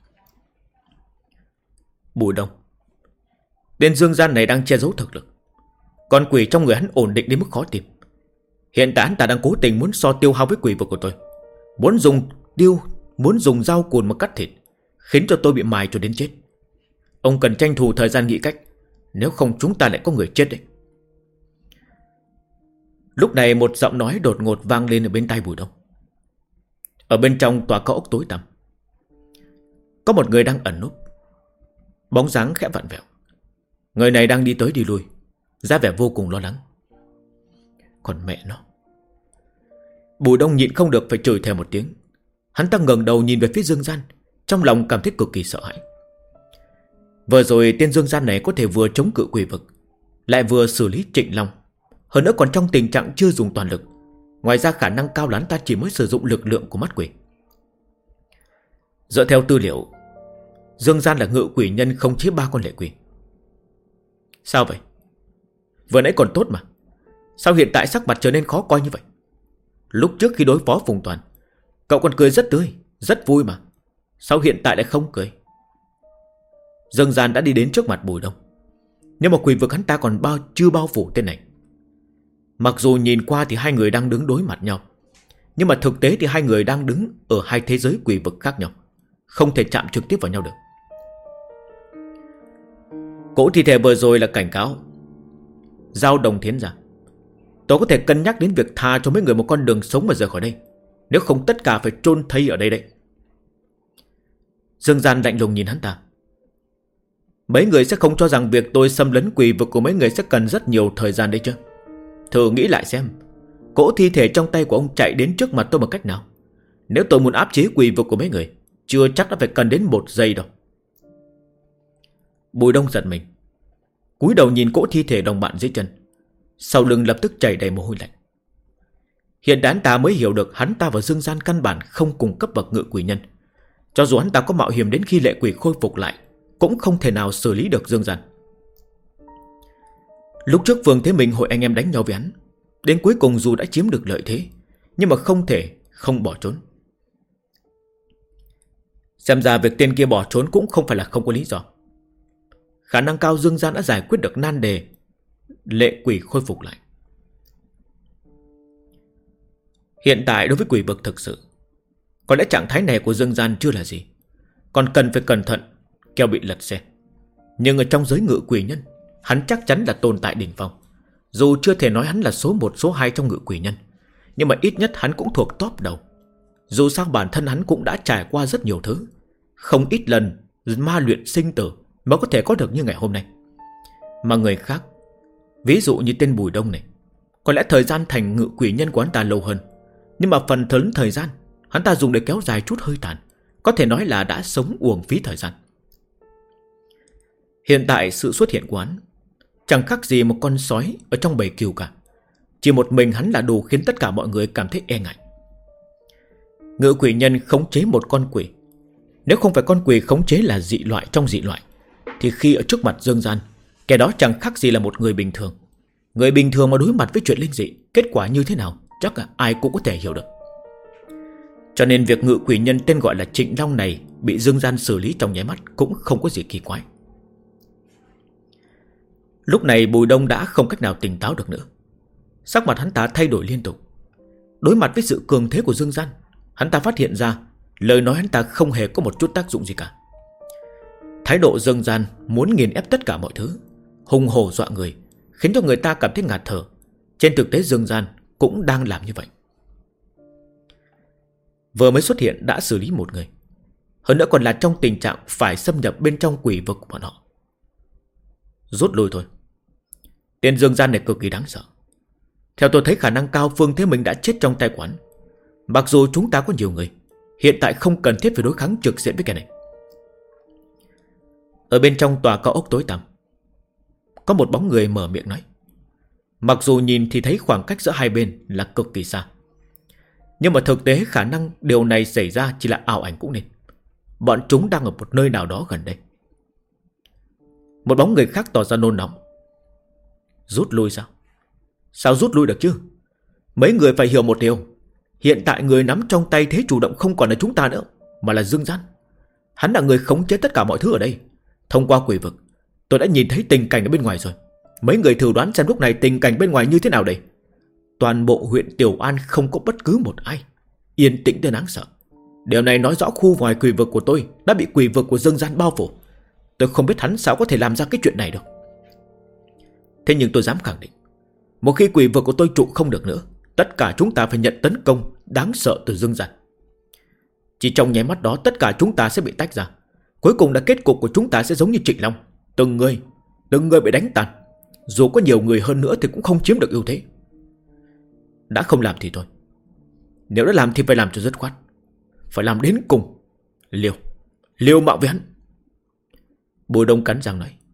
Bùi Đông, tên Dương Gian này đang che giấu thực lực, con quỷ trong người hắn ổn định đến mức khó tìm. Hiện tại hắn ta đang cố tình muốn so tiêu hao với quỷ vực của tôi, muốn dùng dao cùn mà cắt thịt, khiến cho tôi bị mài cho đến chết. Ông cần tranh thủ thời gian nghĩ cách, nếu không chúng ta lại có người chết đấy. Lúc này một giọng nói đột ngột vang lên ở bên tai Bùi Đông. Ở bên trong tòa cao ốc tối tăm, có một người đang ẩn núp, bóng dáng khẽ vặn vẹo. Người này đang đi tới đi lui, ra vẻ vô cùng lo lắng. Còn mẹ nó. Bùi Đông nhịn không được phải chửi thề một tiếng. Hắn ta ngẩng đầu nhìn về phía Dương Gian, trong lòng cảm thấy cực kỳ sợ hãi. Vừa rồi tên Dương Gian này có thể vừa chống cự quỷ vực, lại vừa xử lý Trịnh Long, hơn nữa còn trong tình trạng chưa dùng toàn lực. Ngoài ra khả năng cao là hắn ta chỉ mới sử dụng lực lượng của mắt quỷ. Dựa theo tư liệu, Dương Gian là ngự quỷ nhân khống chế 3 con lệ quỷ. Sao vậy? Vừa nãy còn tốt mà, sao hiện tại sắc mặt trở nên khó coi như vậy? Lúc trước khi đối phó Phùng Toàn, cậu còn cười rất tươi, rất vui mà, sao hiện tại lại không cười? Dương Gian đã đi đến trước mặt Bùi Đông, nhưng mà quỷ vực hắn ta còn chưa bao phủ tên này. Mặc dù nhìn qua thì hai người đang đứng đối mặt nhau, nhưng mà thực tế thì hai người đang đứng ở hai thế giới quỷ vực khác nhau, không thể chạm trực tiếp vào nhau được. Cỗ thi thể vừa rồi là cảnh cáo. Giao Đồng Thiến ra, tôi có thể cân nhắc đến việc tha cho mấy người một con đường sống mà rời khỏi đây, nếu không tất cả phải chôn thây ở đây đấy. Dương Gian lạnh lùng nhìn hắn ta. Mấy người sẽ không cho rằng việc tôi xâm lấn quỷ vực của mấy người sẽ cần rất nhiều thời gian đấy chứ? Thử nghĩ lại xem, cỗ thi thể trong tay của ông chạy đến trước mặt tôi bằng cách nào? Nếu tôi muốn áp chế quỷ vực của mấy người, chưa chắc đã phải cần đến 1 giây đâu. Bùi Đông giật mình, cúi đầu nhìn cỗ thi thể đồng bạn dưới chân, sau lưng lập tức chảy đầy mồ hôi lạnh. Hiện tại hắn ta mới hiểu được hắn ta và Dương Gian căn bản không cùng cấp bậc ngự quỷ nhân. Cho dù hắn ta có mạo hiểm đến khi lệ quỷ khôi phục lại, cũng không thể nào xử lý được Dương Gian. Lúc trước Vương Thế Minh hội anh em đánh nhau với hắn, đến cuối cùng dù đã chiếm được lợi thế, nhưng mà không thể không bỏ trốn. Xem ra việc tên kia bỏ trốn cũng không phải là không có lý do. Khả năng cao Dương Gian đã giải quyết được nan đề lệ quỷ khôi phục lại. Hiện tại đối với quỷ vực thực sự, có lẽ trạng thái này của Dương Gian chưa là gì, còn cần phải cẩn thận kẻo bị lật xe. Nhưng ở trong giới ngự quỷ nhân, hắn chắc chắn là tồn tại đỉnh phong. Dù chưa thể nói hắn là số 1, số 2 trong ngự quỷ nhân, nhưng mà ít nhất hắn cũng thuộc top đầu. Dù sao bản thân hắn cũng đã trải qua rất nhiều thứ, không ít lần ma luyện sinh tử mới có thể có được như ngày hôm nay. Mà người khác, ví dụ như tên Bùi Đông này, có lẽ thời gian thành ngự quỷ nhân của hắn ta lâu hơn, nhưng mà phần lớn thời gian hắn ta dùng để kéo dài chút hơi tàn, có thể nói là đã sống uổng phí thời gian. Hiện tại sự xuất hiện của hắn chẳng khác gì một con sói ở trong bầy cừu cả. Chỉ một mình hắn là đủ khiến tất cả mọi người cảm thấy e ngại. Ngự quỷ nhân khống chế một con quỷ, Nếu không phải con quỷ khống chế là dị loại trong dị loại, thì khi ở trước mặt Dương Gian, kẻ đó chẳng khác gì là một người bình thường. Người bình thường mà đối mặt với chuyện linh dị, kết quả như thế nào chắc là ai cũng có thể hiểu được. Cho nên việc ngự quỷ nhân tên gọi là Trịnh Long này bị Dương Gian xử lý trong nháy mắt cũng không có gì kỳ quái. Lúc này Bùi Đông đã không cách nào tỉnh táo được nữa. Sắc mặt hắn ta thay đổi liên tục. Đối mặt với sự cường thế của Dương Gian, hắn ta phát hiện ra lời nói hắn ta không hề có một chút tác dụng gì cả. Thái độ Dương Gian muốn nghiền ép tất cả mọi thứ, hùng hổ dọa người, khiến cho người ta cảm thấy ngạt thở. Trên thực tế Dương Gian cũng đang làm như vậy. Vừa mới xuất hiện đã xử lý một người, hơn nữa còn là trong tình trạng phải xâm nhập bên trong quỷ vực của bọn họ. Rút lui thôi. Tên Dương Gian này cực kỳ đáng sợ. Theo tôi thấy khả năng cao Phương Thế Minh đã chết trong tay quán. Mặc dù chúng ta có nhiều người, hiện tại không cần thiết phải đối kháng trực diện với kẻ này. Ở bên trong tòa cao ốc tối tăm, có một bóng người mở miệng nói. Mặc dù nhìn thì thấy khoảng cách giữa hai bên là cực kỳ xa, nhưng mà thực tế khả năng điều này xảy ra chỉ là ảo ảnh cũng nên. Bọn chúng đang ở một nơi nào đó gần đây. Một bóng người khác tỏ ra nôn nóng. Rút lui sao? Sao rút lui được chứ? Mấy người phải hiểu một điều. Hiện tại người nắm trong tay thế chủ động không còn là chúng ta nữa, mà là Dương Gian. Hắn là người khống chế tất cả mọi thứ ở đây. Thông qua quỷ vực, tôi đã nhìn thấy tình cảnh ở bên ngoài rồi. Mấy người thử đoán xem lúc này tình cảnh bên ngoài như thế nào đây. Toàn bộ huyện Tiểu An không có bất cứ một ai, yên tĩnh đến đáng sợ. Điều này nói rõ khu ngoài quỷ vực của tôi đã bị quỷ vực của Dương Gian bao phủ. Tôi không biết hắn sao có thể làm ra cái chuyện này được. Thế nhưng tôi dám khẳng định, một khi quỷ vực của tôi trụ không được nữa, tất cả chúng ta phải nhận tấn công đáng sợ từ Dương Gian. Chỉ trong nháy mắt đó tất cả chúng ta sẽ bị tách ra. Cuối cùng là kết cục của chúng ta sẽ giống như Trịnh Long, từng người bị đánh tàn. Dù có nhiều người hơn nữa thì cũng không chiếm được ưu thế. Đã không làm thì thôi, nếu đã làm thì phải làm cho dứt khoát, phải làm đến cùng. Liều mạng với hắn. Bùi Đông cắn răng nói.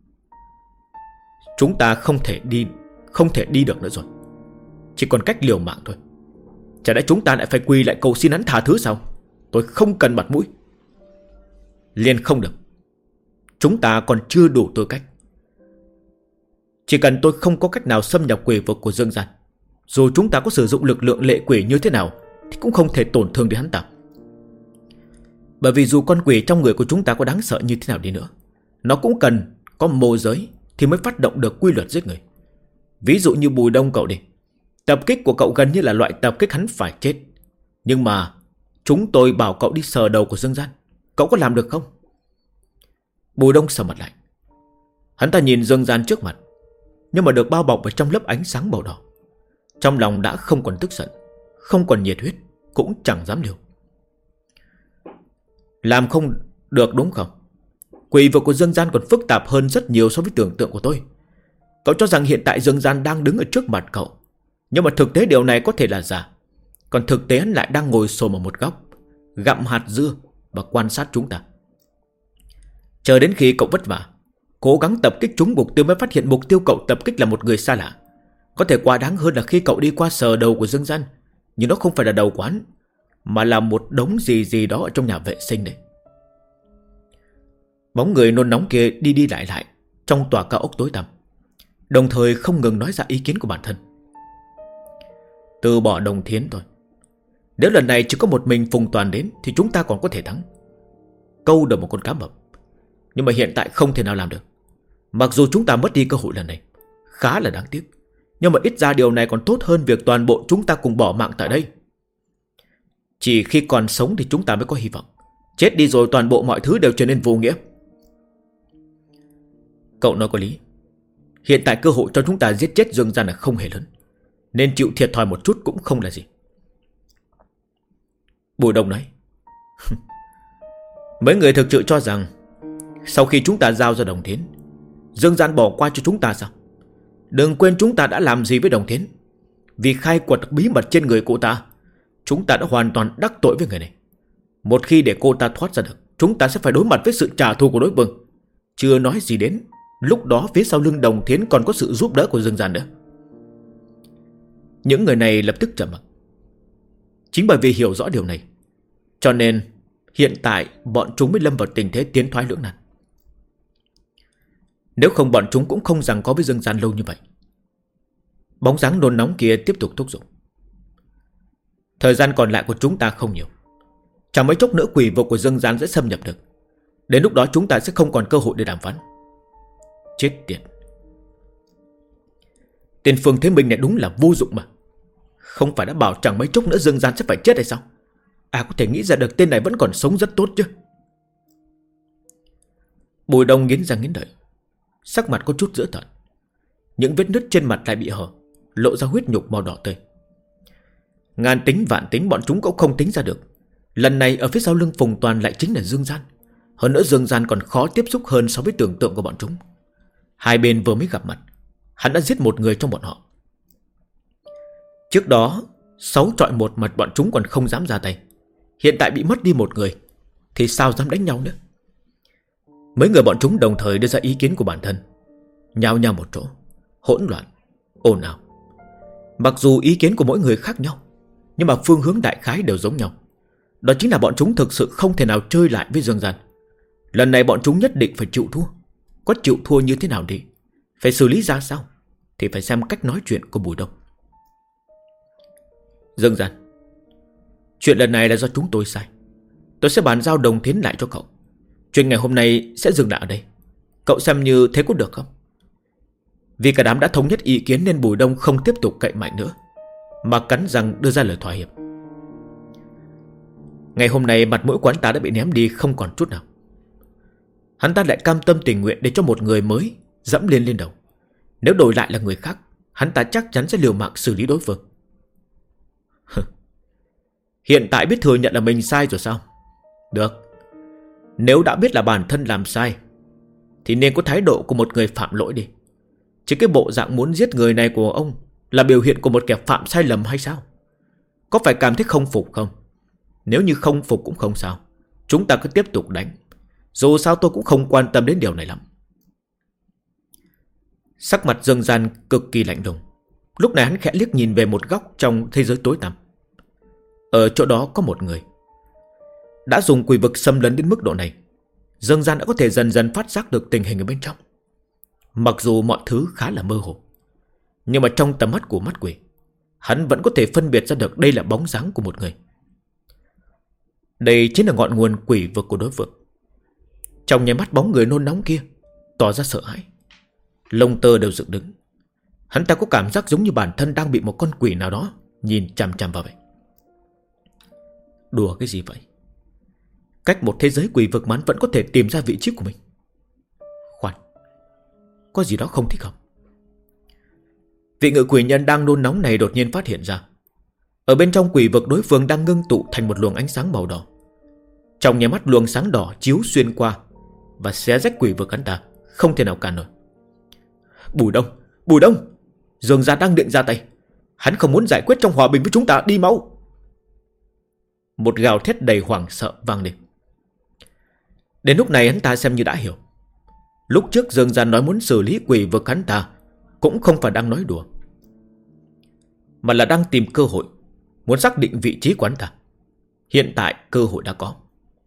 Chúng ta không thể đi được nữa rồi, chỉ còn cách liều mạng thôi. Chả lẽ chúng ta lại phải quỳ lại cầu xin hắn tha thứ sao? Tôi không cần mặt mũi. Liền không được. Chúng ta còn chưa đủ tư cách. Chỉ cần tôi không có cách nào xâm nhập quỷ vực của Dương Gian, dù chúng ta có sử dụng lực lượng lệ quỷ như thế nào thì cũng không thể tổn thương đến hắn ta. Bởi vì dù con quỷ trong người của chúng ta có đáng sợ như thế nào đi nữa, nó cũng cần có môi giới thì mới phát động được quy luật giết người. Ví dụ như Bùi Đông cậu đi, tập kích của cậu gần như là loại tập kích hắn phải chết. Nhưng mà chúng tôi bảo cậu đi sờ đầu của Dương Gian, cậu có làm được không? Bùi Đông sờ mặt lại. Hắn ta nhìn Dương Gian trước mặt, nhưng mà được bao bọc ở trong lớp ánh sáng màu đỏ. Trong lòng đã không còn tức giận, không còn nhiệt huyết, cũng chẳng dám liều. Làm không được đúng không? Quỷ vực của Dương Gian còn phức tạp hơn rất nhiều so với tưởng tượng của tôi. Cậu cho rằng hiện tại Dương Gian đang đứng ở trước mặt cậu, nhưng mà thực tế điều này có thể là giả. Còn thực tế hắn lại đang ngồi xổm ở một góc, gặm hạt dưa và quan sát chúng ta. Chờ đến khi cậu vất vả, cố gắng tập kích trúng mục tiêu mới phát hiện mục tiêu cậu tập kích là một người xa lạ. Có thể quá đáng hơn là khi cậu đi qua sờ đầu của Dương Gian, nhưng nó không phải là đầu quán, mà là một đống gì đó ở trong nhà vệ sinh đấy. Bóng người nôn nóng kia đi lại trong tòa cao ốc tối tăm, đồng thời không ngừng nói ra ý kiến của bản thân. Từ bỏ Đồng Thiến thôi. Nếu lần này chỉ có một mình Phùng Toàn đến thì chúng ta còn có thể thắng, câu được một con cá mập. Nhưng mà hiện tại không thể nào làm được. Mặc dù chúng ta mất đi cơ hội lần này, khá là đáng tiếc, nhưng mà ít ra điều này còn tốt hơn việc toàn bộ chúng ta cùng bỏ mạng tại đây. Chỉ khi còn sống thì chúng ta mới có hy vọng. Chết đi rồi toàn bộ mọi thứ đều trở nên vô nghĩa. Cậu nói có lý. Hiện tại cơ hội cho chúng ta giết chết Dương Gian là không hề lớn, nên chịu thiệt thòi một chút cũng không là gì. Bùi Đông nói. Mấy người thực sự cho rằng sau khi chúng ta giao ra Đồng Thiến, Dương Gian bỏ qua cho chúng ta sao? Đừng quên chúng ta đã làm gì với Đồng Thiến. Vì khai quật bí mật trên người cô ta, chúng ta đã hoàn toàn đắc tội với người này. Một khi để cô ta thoát ra được, chúng ta sẽ phải đối mặt với sự trả thù của đối phương. Chưa nói gì đến lúc đó phía sau lưng Đồng Thiến còn có sự giúp đỡ của Dương Gian nữa. Những người này lập tức trầm mặc. Chính bởi vì hiểu rõ điều này, cho nên hiện tại bọn chúng mới lâm vào tình thế tiến thoái lưỡng nan. Nếu không bọn chúng cũng không giằng có với Dương Gian lâu như vậy. Bóng dáng nôn nóng kia tiếp tục thúc giục. Thời gian còn lại của chúng ta không nhiều. Chẳng mấy chốc nữa quỷ vực của Dương Gian sẽ xâm nhập được. Đến lúc đó chúng ta sẽ không còn cơ hội để đàm phán. Chết tiệt. Tên Phương Thế Minh này đúng là vô dụng mà. Không phải đã bảo chẳng mấy chốc nữa Dương Gian sẽ phải chết hay sao? À, có thể nghĩ ra được tên này vẫn còn sống rất tốt chứ. Bùi Đông nghiến răng nghiến lợi, sắc mặt có chút dữ tợn. Những vết nứt trên mặt lại bị hở, lộ ra huyết nhục màu đỏ tươi. Ngàn tính vạn tính bọn chúng cũng không tính ra được, lần này ở phía sau lưng Phùng Toàn lại chính là Dương Gian. Hơn nữa Dương Gian còn khó tiếp xúc hơn so với tưởng tượng của bọn chúng. Hai bên vừa mới gặp mặt, hắn đã giết một người trong bọn họ. Trước đó 6 chọi 1 mà bọn chúng còn không dám ra tay. Hiện tại bị mất đi một người thì sao dám đánh nhau nữa. Mấy người bọn chúng đồng thời đưa ra ý kiến của bản thân, nhao nhao một chỗ, hỗn loạn, ồn ào. Mặc dù ý kiến của mỗi người khác nhau, nhưng mà phương hướng đại khái đều giống nhau. Đó chính là bọn chúng thực sự không thể nào chơi lại với Dương Gian. Lần này bọn chúng nhất định phải chịu thua. Có chịu thua như thế nào đi, phải xử lý ra sao, thì phải xem cách nói chuyện của Bùi Đông. Dương Gian, chuyện lần này là do chúng tôi sai. Tôi sẽ bàn giao Đồng Thiến lại cho cậu. Chuyện ngày hôm nay sẽ dừng lại ở đây. Cậu xem như thế có được không? Vì cả đám đã thống nhất ý kiến nên Bùi Đông không tiếp tục cậy mạnh nữa, mà cắn răng đưa ra lời thỏa hiệp. Ngày hôm nay mặt mũi quán ta đã bị ném đi không còn chút nào. Hắn ta lại cam tâm tình nguyện để cho một người mới dẫm lên đầu. Nếu đổi lại là người khác, hắn ta chắc chắn sẽ liều mạng xử lý đối phương. Hiện tại biết thừa nhận là mình sai rồi sao? Được. Nếu đã biết là bản thân làm sai thì nên có thái độ của một người phạm lỗi đi. Chứ cái bộ dạng muốn giết người này của ông là biểu hiện của một kẻ phạm sai lầm hay sao? Có phải cảm thấy không phục không? Nếu như không phục cũng không sao, chúng ta cứ tiếp tục đánh. Dù sao tôi cũng không quan tâm đến điều này lắm. Sắc mặt Dương Gian cực kỳ lạnh lùng. Lúc này hắn khẽ liếc nhìn về một góc trong thế giới tối tăm. Ở chỗ đó có một người đã dùng quỷ vực xâm lấn đến mức độ này. Dương Gian đã có thể dần dần phát giác được tình hình ở bên trong. Mặc dù mọi thứ khá là mơ hồ, nhưng mà trong tầm mắt của mắt quỷ, hắn vẫn có thể phân biệt ra được đây là bóng dáng của một người. Đây chính là ngọn nguồn quỷ vực của đối phương. Trong nháy mắt bóng người nôn nóng kia tỏ ra sợ hãi, lông tơ đều dựng đứng. Hắn ta có cảm giác giống như bản thân đang bị một con quỷ nào đó nhìn chằm chằm vào vậy. Đùa cái gì vậy? Cách một thế giới quỷ vực mà hắn vẫn có thể tìm ra vị trí của mình. Khoan, có gì đó không thích hợp. Vị ngự quỷ nhân đang nôn nóng này đột nhiên phát hiện ra, ở bên trong quỷ vực đối phương đang ngưng tụ thành một luồng ánh sáng màu đỏ. Trong nháy mắt luồng sáng đỏ chiếu xuyên qua và xé rách quỷ vực hắn ta, không thể nào cản nổi. Bùi Đông, Dương Gia đang định ra tay. Hắn không muốn giải quyết trong hòa bình với chúng ta, đi mau. Một gào thét đầy hoảng sợ vang lên. Đến lúc này hắn ta xem như đã hiểu. Lúc trước Dương Gia nói muốn xử lý quỷ vực hắn ta cũng không phải đang nói đùa, mà là đang tìm cơ hội, muốn xác định vị trí của hắn ta. Hiện tại cơ hội đã có.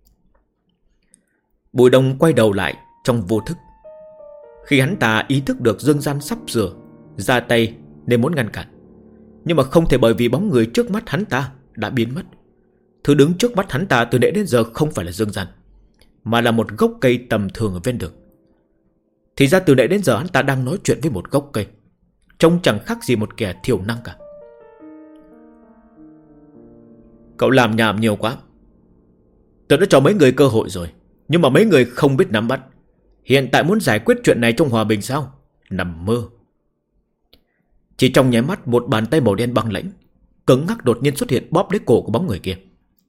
Bùi Đông quay đầu lại trong vô thức. Khi hắn ta ý thức được Dương Gian sắp sửa ra tay nên muốn ngăn cản, nhưng mà không thể, bởi vì bóng người trước mắt hắn ta đã biến mất. Thứ đứng trước mắt hắn ta từ nãy đến giờ không phải là Dương Gian, mà là một gốc cây tầm thường ở ven đường. Thì ra từ nãy đến giờ hắn ta đang nói chuyện với một gốc cây, trông chẳng khác gì một kẻ thiểu năng cả. Cậu làm nhảm nhiều quá. Tôi đã cho mấy người cơ hội rồi, nhưng mà mấy người không biết nắm bắt. Hiện tại muốn giải quyết chuyện này trong hòa bình sao? Nằm mơ. Chỉ trong nháy mắt, một bàn tay màu đen băng lãnh cứng ngắc đột nhiên xuất hiện, bóp lấy cổ của bóng người kia.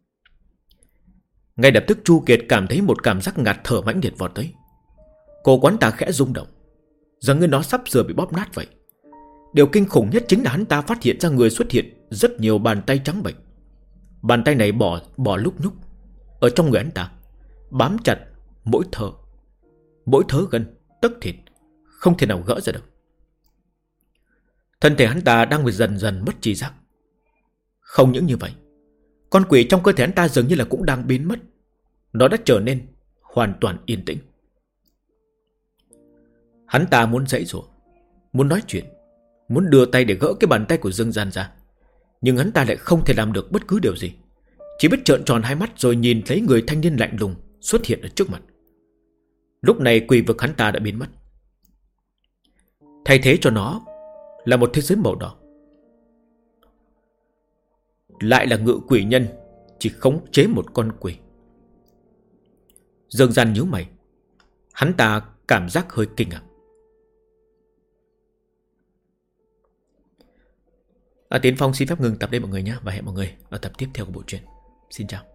Ngay lập tức Chu Kiệt cảm thấy một cảm giác ngạt thở mãnh liệt vọt tới. Cổ quán ta khẽ rung động, dường như nó sắp sửa bị bóp nát vậy. Điều kinh khủng nhất chính là hắn ta phát hiện ra người xuất hiện rất nhiều bàn tay trắng bệch. Bàn tay này bỏ lúc nhúc ở trong người hắn ta, bám chặt mỗi thớ gân, tấc thịt, không thể nào gỡ ra được. Thân thể hắn ta đang bị dần dần mất tri giác. Không những như vậy, con quỷ trong cơ thể hắn ta dường như là cũng đang biến mất. nó đã trở nên hoàn toàn yên tĩnh. Hắn ta muốn giãy giụa, muốn nói chuyện, muốn đưa tay để gỡ cái bàn tay của Dương Gian ra, nhưng hắn ta lại không thể làm được bất cứ điều gì, chỉ biết trợn tròn hai mắt rồi nhìn thấy người thanh niên lạnh lùng xuất hiện ở trước mặt. Lúc này quỷ vực hắn ta đã biến mất, thay thế cho nó là một thế giới màu đỏ. Lại là ngự quỷ nhân, chỉ khống chế một con quỷ. Dương Gian nhíu mày, hắn ta cảm giác hơi kinh ngạc. Tiến Phong xin phép ngừng tập đây mọi người nhé, và hẹn mọi người ở tập tiếp theo của bộ truyện. Xin chào.